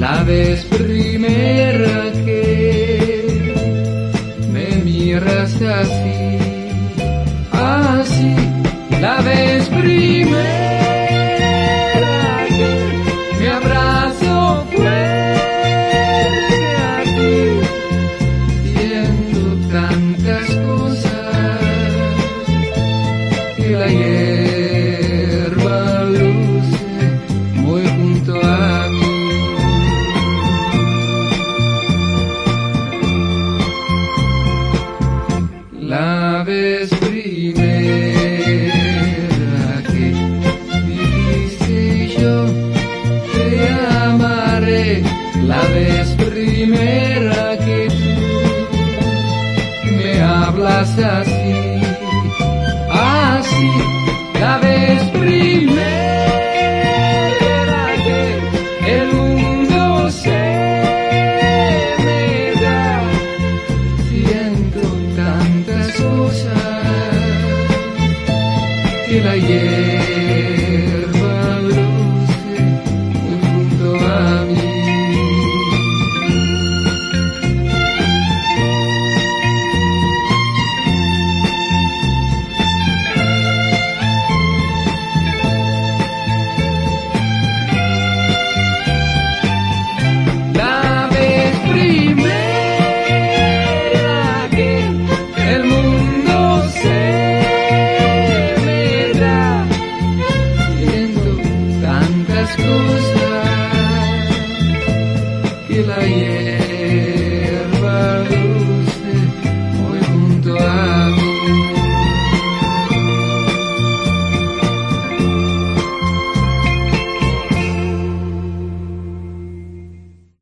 La vez primera que me miras así, así, la vez primera que me abrazo fuerte a ti, siento tantas cosas que la hierba luce muy junto a mí. La vez primera que dijiste yo te amaré, la vez primera que tú me hablas así, así, la vez primera que el mundo se me da, siento tantas cosas que la hierba luce muy junto a mí. La vez primera que el mundo se me da, siento tantas cosas que la hierba